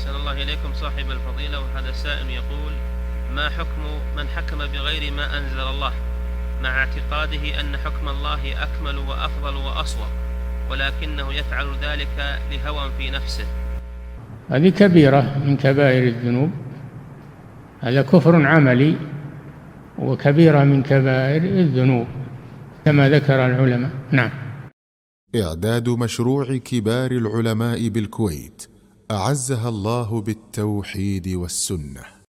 أحسن الله إليكم صاحب الفضيلة. وهذا سائل يقول: ما حكم من حكم بغير ما أنزل الله مع اعتقاده أن حكم الله أكمل وأفضل وأصوب، ولكنه يفعل ذلك لهوى في نفسه؟ هذه كبيرة من كبائر الذنوب، هذا كفر عملي وكبيرة من كبائر الذنوب كما ذكر العلماء. نعم. إعداد مشروع كبار العلماء بالكويت أعزها الله بالتوحيد والسنة.